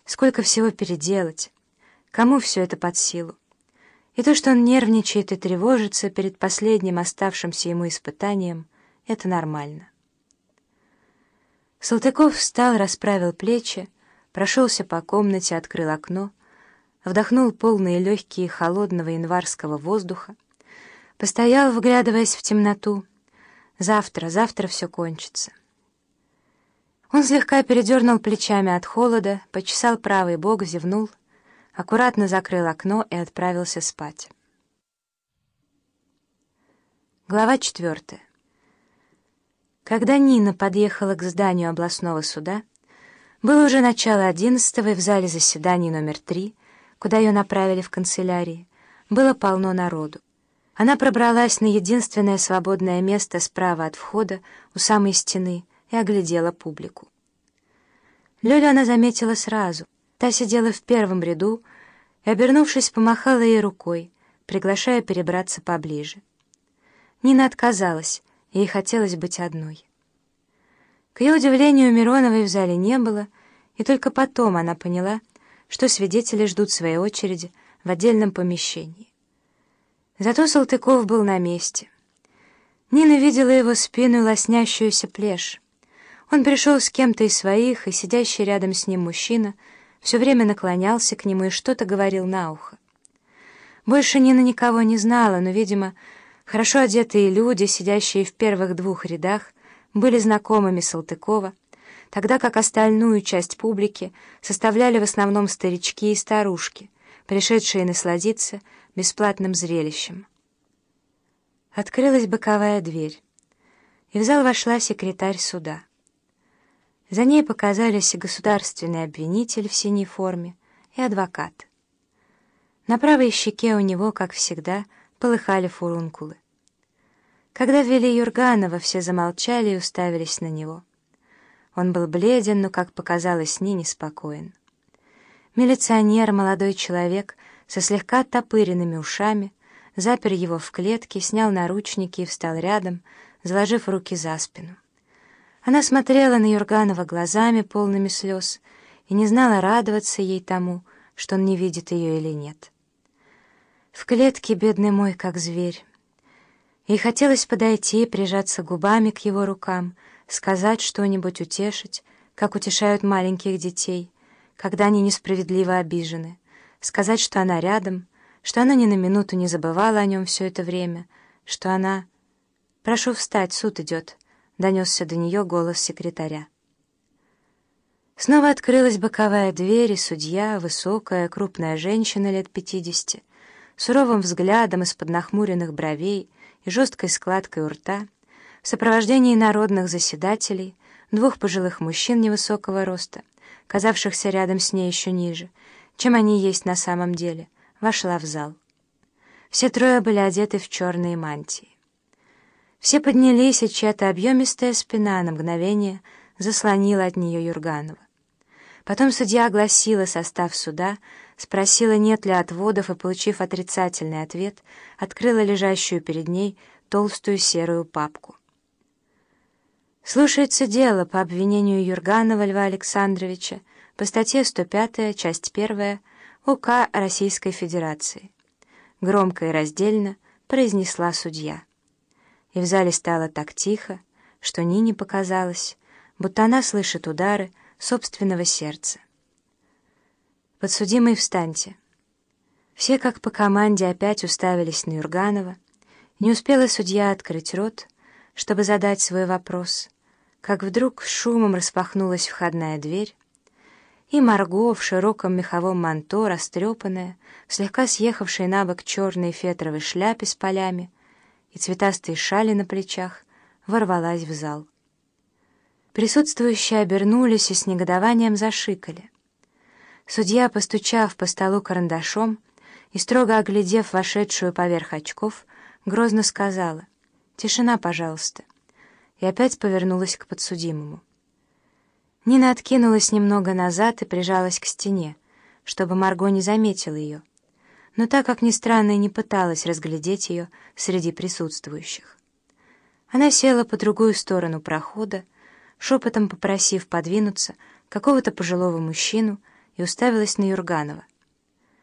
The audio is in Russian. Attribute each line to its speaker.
Speaker 1: Сколько всего переделать. Кому все это под силу? И то, что он нервничает и тревожится перед последним оставшимся ему испытанием, это нормально. Салтыков встал, расправил плечи, прошелся по комнате, открыл окно, вдохнул полные легкие холодного январского воздуха, постоял, вглядываясь в темноту. Завтра все кончится. Он слегка передернул плечами от холода, почесал правый бок, зевнул, аккуратно закрыл окно и отправился спать. Глава 4. Когда Нина подъехала к зданию областного суда, было уже начало 11-го, и в зале заседаний номер 3, куда ее направили в канцелярии, было полно народу. Она пробралась на единственное свободное место справа от входа, у самой стены, и оглядела публику. Лёлю она заметила сразу. Та сидела в первом ряду и, обернувшись, помахала ей рукой, приглашая перебраться поближе. Нина отказалась, ей хотелось быть одной. К ее удивлению, Мироновой в зале не было, и только потом она поняла, что свидетели ждут своей очереди в отдельном помещении. Зато Салтыков был на месте. Нина видела его спину и лоснящуюся плешь. Он пришел с кем-то из своих, и сидящий рядом с ним мужчина все время наклонялся к нему и что-то говорил на ухо. Больше Нина никого не знала, но, видимо, хорошо одетые люди, сидящие в первых двух рядах, были знакомыми Салтыкова, тогда как остальную часть публики составляли в основном старички и старушки, пришедшие насладиться бесплатным зрелищем. Открылась боковая дверь, и в зал вошла секретарь суда. За ней показались и государственный обвинитель в синей форме, и адвокат. На правой щеке у него, как всегда, полыхали фурункулы. Когда ввели Юрганова, все замолчали и уставились на него. Он был бледен, но, как показалось Нине, спокоен. Милиционер, молодой человек, со слегка оттопыренными ушами, запер его в клетке, снял наручники и встал рядом, заложив руки за спину. Она смотрела на Юрганова глазами, полными слез, и не знала, радоваться ей тому, что он не видит ее или нет. В клетке, бедный мой, как зверь. Ей хотелось подойти и прижаться губами к его рукам, сказать что-нибудь, утешить, как утешают маленьких детей, когда они несправедливо обижены, сказать, что она рядом, что она ни на минуту не забывала о нем все это время, что она... «Прошу встать, суд идет», — донесся до нее голос секретаря. Снова открылась боковая дверь, и судья, высокая, крупная женщина лет 50, суровым взглядом из-под нахмуренных бровей и жесткой складкой у рта, в сопровождении народных заседателей, двух пожилых мужчин невысокого роста, казавшихся рядом с ней еще ниже, чем они есть на самом деле, вошла в зал. Все трое были одеты в черные мантии. Все поднялись, и чья-то объемистая спина на мгновение заслонила от нее Юрганова. Потом судья огласила состав суда, спросила, нет ли отводов, и, получив отрицательный ответ, открыла лежащую перед ней толстую серую папку. Слушается дело по обвинению Юрганова Льва Александровича по статье 105, часть 1 УК Российской Федерации. Громко и раздельно произнесла судья. И в зале стало так тихо, что Нине показалось, будто она слышит удары собственного сердца. «Подсудимый, встаньте». Все, как по команде, опять уставились на Юрганова. Не успела судья открыть рот, чтобы задать свой вопрос, как вдруг с шумом распахнулась входная дверь, и Марго в широком меховом манто, растрепанная, слегка съехавшей на бок черной фетровой шляпе с полями и цветастые шали на плечах, ворвалась в зал. Присутствующие обернулись и с негодованием зашикали. Судья, постучав по столу карандашом и строго оглядев вошедшую поверх очков, грозно сказала: «Тишина, пожалуйста», и опять повернулась к подсудимому. Нина откинулась немного назад и прижалась к стене, чтобы Марго не заметила ее, но так как ни странно и не пыталась разглядеть ее среди присутствующих. Она села по другую сторону прохода, шепотом попросив подвинуться какого-то пожилого мужчину и уставилась на Юрганова.